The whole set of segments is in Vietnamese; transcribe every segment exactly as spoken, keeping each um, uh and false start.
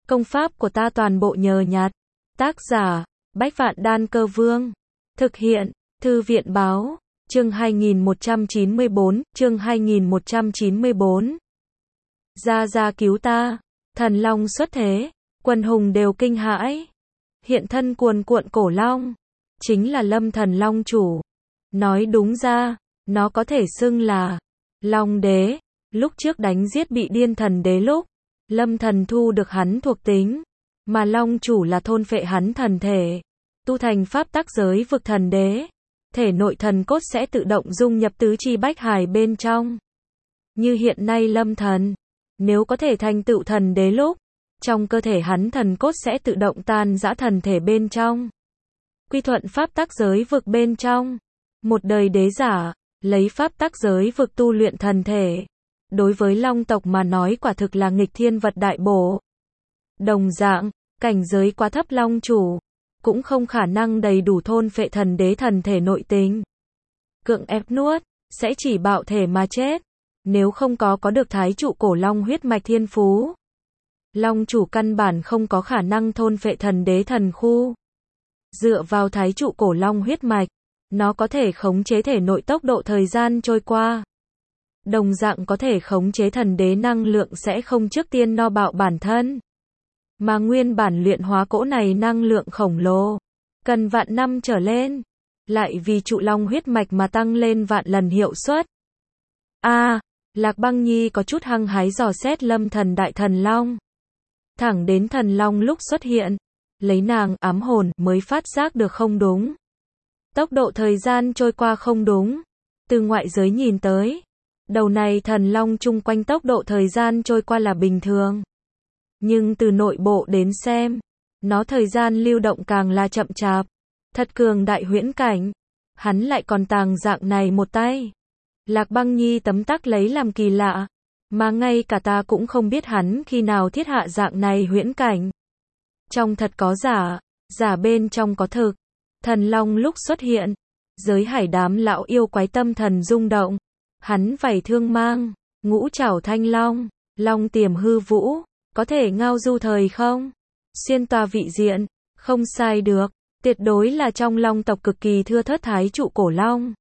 Công pháp của ta toàn bộ nhờ nhặt. Tác giả, Bách Vạn Đan Cơ Vương. Thực hiện, Thư viện báo, chương hai nghìn một trăm chín mươi bốn, chương hai nghìn một trăm chín mươi bốn. Ra ra cứu ta, thần long xuất thế, quần hùng đều kinh hãi. Hiện thân cuồn cuộn cổ long, chính là Lâm Thần Long chủ. Nói đúng ra, nó có thể xưng là Long Đế. Lúc trước đánh giết bị điên thần đế lúc, Lâm Thần thu được hắn thuộc tính, mà Long chủ là thôn phệ hắn thần thể, tu thành pháp tắc giới vực thần đế. Thể nội thần cốt sẽ tự động dung nhập tứ chi bách hài bên trong. Như hiện nay Lâm Thần, nếu có thể thành tựu thần đế lúc, trong cơ thể hắn thần cốt sẽ tự động tan rã thần thể bên trong. Quy thuận pháp tắc giới vực bên trong. Một đời đế giả, lấy pháp tắc giới vực tu luyện thần thể. Đối với Long tộc mà nói quả thực là nghịch thiên vật đại bổ. Đồng dạng, cảnh giới quá thấp Long chủ, cũng không khả năng đầy đủ thôn phệ thần đế thần thể nội tình. Cưỡng ép nuốt, sẽ chỉ bạo thể mà chết. Nếu không có có được thái trụ cổ long huyết mạch thiên phú, Long chủ căn bản không có khả năng thôn phệ thần đế thần khu. Dựa vào thái trụ cổ long huyết mạch, nó có thể khống chế thể nội tốc độ thời gian trôi qua. Đồng dạng có thể khống chế thần đế năng lượng sẽ không trước tiên no bạo bản thân. Mà nguyên bản luyện hóa cỗ này năng lượng khổng lồ, cần vạn năm trở lên. Lại vì trụ long huyết mạch mà tăng lên vạn lần hiệu suất. A, à, Lạc Băng Nhi có chút hăng hái dò xét Lâm Thần đại thần long. Thẳng đến thần long lúc xuất hiện, lấy nàng ám hồn mới phát giác được không đúng. Tốc độ thời gian trôi qua không đúng. Từ ngoại giới nhìn tới, đầu này thần long chung quanh tốc độ thời gian trôi qua là bình thường. Nhưng từ nội bộ đến xem, nó thời gian lưu động càng là chậm chạp. Thật cường đại huyễn cảnh. Hắn lại còn tàng dạng này một tay. Lạc Băng Nhi tấm tắc lấy làm kỳ lạ. Mà ngay cả ta cũng không biết hắn khi nào thiết hạ dạng này huyễn cảnh. Trong thật có giả, giả bên trong có thực. Thần long lúc xuất hiện, giới hải đám lão yêu quái tâm thần rung động. Hắn vảy thương mang, ngũ trảo thanh long, long tiềm hư vũ, có thể ngao du thời không? Xuyên tòa vị diện, không sai được, tuyệt đối là trong long tộc cực kỳ thưa thớt thái trụ cổ long.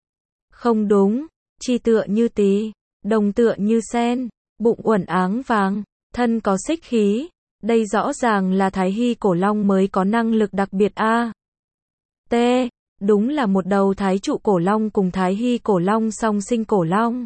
Không đúng, chi tựa như tí, đồng tựa như sen, bụng uẩn áng vàng, thân có xích khí, đây rõ ràng là thái hy cổ long mới có năng lực đặc biệt a. À. T, đúng là một đầu thái trụ cổ long cùng thái hy cổ long song sinh cổ long.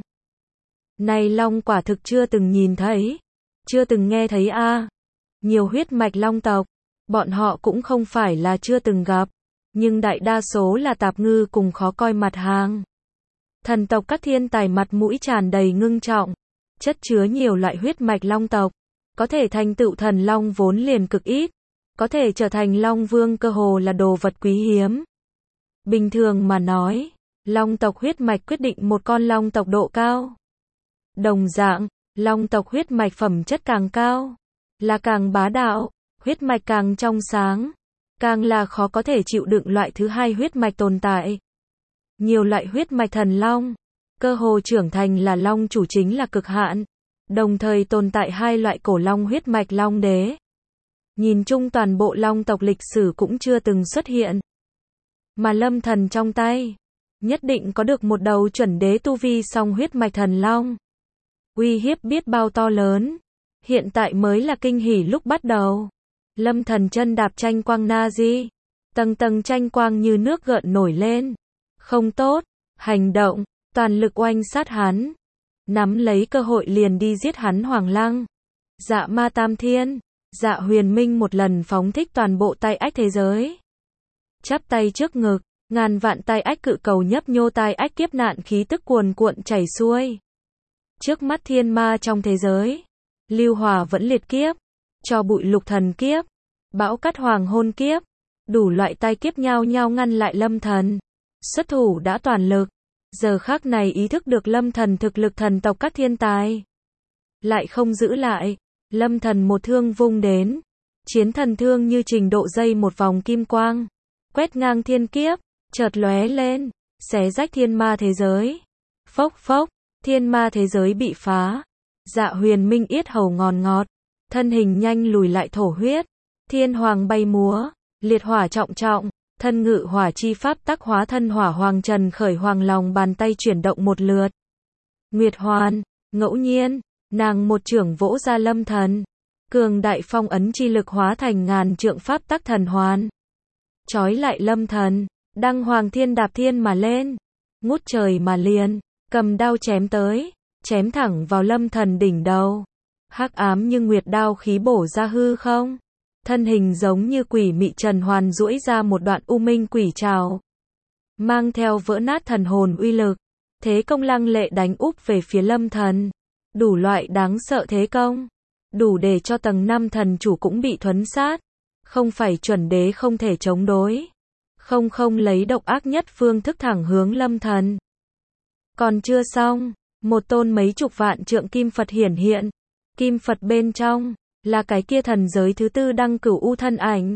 Này long quả thực chưa từng nhìn thấy, chưa từng nghe thấy a. À. Nhiều huyết mạch long tộc, bọn họ cũng không phải là chưa từng gặp, nhưng đại đa số là tạp ngư cùng khó coi mặt hàng. Thần tộc các thiên tài mặt mũi tràn đầy ngưng trọng, chất chứa nhiều loại huyết mạch long tộc, có thể thành tựu thần long vốn liền cực ít, có thể trở thành long vương cơ hồ là đồ vật quý hiếm. Bình thường mà nói, long tộc huyết mạch quyết định một con long tộc độ cao. Đồng dạng, long tộc huyết mạch phẩm chất càng cao, là càng bá đạo, huyết mạch càng trong sáng, càng là khó có thể chịu đựng loại thứ hai huyết mạch tồn tại. Nhiều loại huyết mạch thần long, cơ hồ trưởng thành là long chủ chính là cực hạn, đồng thời tồn tại hai loại cổ long huyết mạch long đế. Nhìn chung toàn bộ long tộc lịch sử cũng chưa từng xuất hiện. Mà Lâm Thần trong tay, nhất định có được một đầu chuẩn đế tu vi song huyết mạch thần long. Uy hiếp biết bao to lớn, hiện tại mới là kinh hỉ lúc bắt đầu. Lâm Thần chân đạp tranh quang na di, tầng tầng tranh quang như nước gợn nổi lên. Không tốt, hành động, toàn lực oanh sát hắn. Nắm lấy cơ hội liền đi giết hắn Hoàng Lăng. Dạ ma tam thiên, dạ huyền minh một lần phóng thích toàn bộ tai ách thế giới. Chắp tay trước ngực, ngàn vạn tai ách cự cầu nhấp nhô tai ách kiếp nạn khí tức cuồn cuộn chảy xuôi. Trước mắt thiên ma trong thế giới, lưu hỏa vẫn liệt kiếp, cho bụi lục thần kiếp, bão cát hoàng hôn kiếp, đủ loại tai kiếp nhau nhau ngăn lại Lâm Thần. Xuất thủ đã toàn lực, giờ khắc này ý thức được Lâm Thần thực lực thần tộc các thiên tài. Lại không giữ lại, Lâm Thần một thương vung đến, chiến thần thương như trình độ dây một vòng kim quang, quét ngang thiên kiếp, chợt lóe lên, xé rách thiên ma thế giới. Phốc phốc, thiên ma thế giới bị phá. Dạ huyền minh yết hầu ngòn ngọt, thân hình nhanh lùi lại thổ huyết, thiên hoàng bay múa, liệt hỏa trọng trọng, thân ngự hỏa chi pháp tắc hóa thân hỏa hoàng trần khởi hoàng lòng bàn tay chuyển động một lượt. Nguyệt Hoàn, ngẫu nhiên, nàng một chưởng vỗ ra Lâm Thần, cường đại phong ấn chi lực hóa thành ngàn trượng pháp tắc thần hoàn. Chói lại Lâm Thần, đăng hoàng thiên đạp thiên mà lên, ngút trời mà liền, cầm đao chém tới, chém thẳng vào Lâm Thần đỉnh đầu. Hắc ám như nguyệt đao khí bổ ra hư không, thân hình giống như quỷ mị trần hoàn duỗi ra một đoạn u minh quỷ trảo, mang theo vỡ nát thần hồn uy lực, thế công lăng lệ đánh úp về phía Lâm Thần, đủ loại đáng sợ thế công, đủ để cho tầng năm thần chủ cũng bị thuấn sát, không phải chuẩn đế không thể chống đối, không không lấy độc ác nhất phương thức thẳng hướng Lâm Thần. Còn chưa xong, một tôn mấy chục vạn trượng kim Phật hiển hiện, kim Phật bên trong là cái kia thần giới thứ tư đăng cửu u thân ảnh.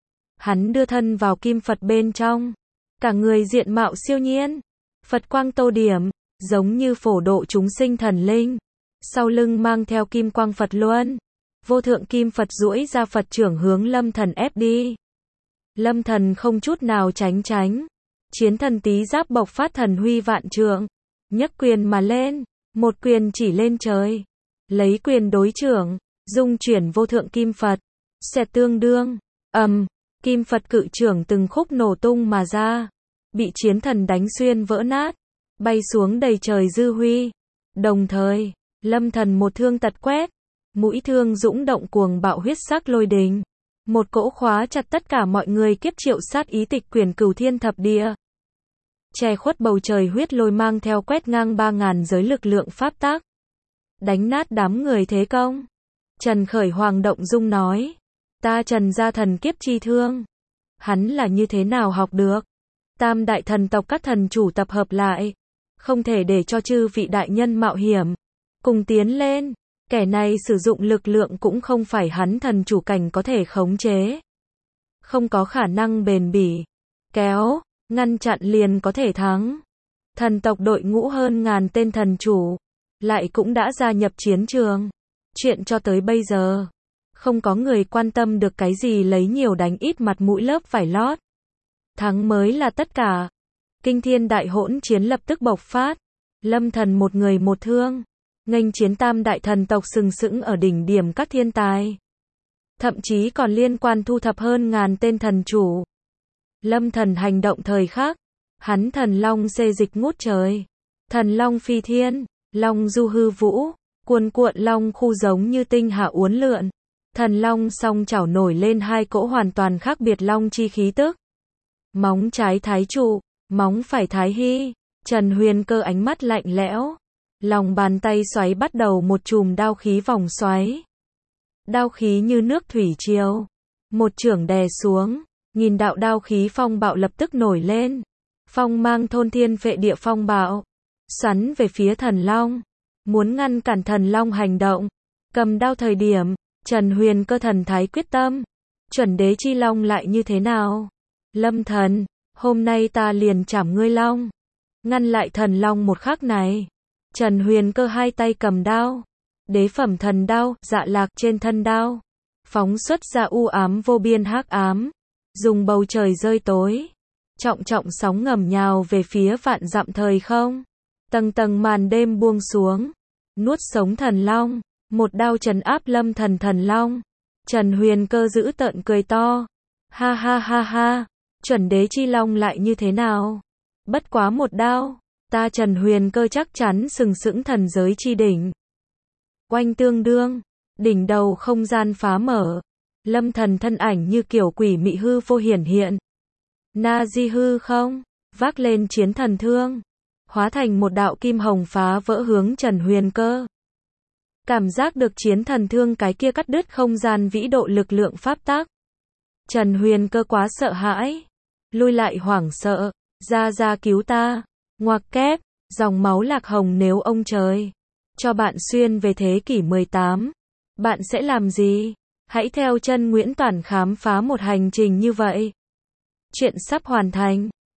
Hắn đưa thân vào kim Phật bên trong, cả người diện mạo siêu nhiên, Phật quang tô điểm, giống như phổ độ chúng sinh thần linh, sau lưng mang theo kim quang Phật luân, vô thượng kim Phật duỗi ra Phật trưởng hướng Lâm Thần ép đi. Lâm Thần không chút nào tránh tránh, chiến thần tí giáp bộc phát thần huy vạn trượng, nhấc quyền mà lên, một quyền chỉ lên trời, lấy quyền đối trưởng, dung chuyển vô thượng kim Phật, xẹt tương đương, ầm, um, kim Phật cự trưởng từng khúc nổ tung mà ra, bị chiến thần đánh xuyên vỡ nát, bay xuống đầy trời dư huy. Đồng thời, Lâm Thần một thương tật quét, mũi thương dũng động cuồng bạo huyết sắc lôi đình, một cỗ khóa chặt tất cả mọi người kiếp triệu sát ý tịch quyển cửu thiên thập địa. Che khuất bầu trời huyết lôi mang theo quét ngang ba ngàn giới lực lượng pháp tắc, đánh nát đám người thế công. Trần Khởi Hoàng động dung nói, ta Trần gia thần kiếp chi thương, hắn là như thế nào học được? Tam đại thần tộc các thần chủ tập hợp lại, không thể để cho chư vị đại nhân mạo hiểm, cùng tiến lên, kẻ này sử dụng lực lượng cũng không phải hắn thần chủ cảnh có thể khống chế. Không có khả năng bền bỉ, kéo, ngăn chặn liền có thể thắng. Thần tộc đội ngũ hơn ngàn tên thần chủ, lại cũng đã gia nhập chiến trường. Chuyện cho tới bây giờ, không có người quan tâm được cái gì lấy nhiều đánh ít mặt mũi lớp vải lót. Thắng mới là tất cả. Kinh thiên đại hỗn chiến lập tức bộc phát. Lâm Thần một người một thương, nghênh chiến tam đại thần tộc sừng sững ở đỉnh điểm các thiên tài. Thậm chí còn liên quan thu thập hơn ngàn tên thần chủ. Lâm Thần hành động thời khắc, hắn thần long xê dịch ngút trời. Thần long phi thiên, long du hư vũ, cuồn cuộn long khu giống như tinh hà uốn lượn. Thần long song chảo nổi lên hai cỗ hoàn toàn khác biệt long chi khí tức. Móng trái thái trụ, móng phải thái hy. Trần Huyền Cơ ánh mắt lạnh lẽo, lòng bàn tay xoáy bắt đầu một chùm đao khí vòng xoáy. Đao khí như nước thủy triều, một chưởng đè xuống, nghìn đạo đao khí phong bạo lập tức nổi lên. Phong mang thôn thiên phệ địa phong bạo, xoắn về phía thần long, muốn ngăn cản thần long hành động. Cầm đao thời điểm, Trần Huyền Cơ thần thái quyết tâm, chuẩn đế chi long lại như thế nào? Lâm Thần, hôm nay ta liền chảm ngươi long. Ngăn lại thần long một khắc này, Trần Huyền Cơ hai tay cầm đao, đế phẩm thần đao, dạ lạc trên thân đao, phóng xuất ra u ám vô biên hắc ám, dùng bầu trời rơi tối, trọng trọng sóng ngầm nhào về phía vạn dặm thời không, tầng tầng màn đêm buông xuống, nuốt sống thần long, một đao trấn áp Lâm Thần thần long. Trần Huyền Cơ giữ tợn cười to, ha ha ha ha, chuẩn đế chi long lại như thế nào? Bất quá một đao, ta Trần Huyền Cơ chắc chắn sừng sững thần giới chi đỉnh. Oanh tương đương, đỉnh đầu không gian phá mở, Lâm Thần thân ảnh như kiểu quỷ mị hư vô hiển hiện. Na di hư không, vác lên chiến thần thương, hóa thành một đạo kim hồng phá vỡ hướng Trần Huyền Cơ. Cảm giác được chiến thần thương cái kia cắt đứt không gian vĩ độ lực lượng pháp tắc. Trần Huyền Cơ quá sợ hãi, lui lại hoảng sợ, ra ra cứu ta, ngoặc kép, dòng máu lạc hồng nếu ông trời cho bạn xuyên về thế kỷ mười tám, bạn sẽ làm gì? Hãy theo chân Nguyễn Toản khám phá một hành trình như vậy. Chuyện sắp hoàn thành.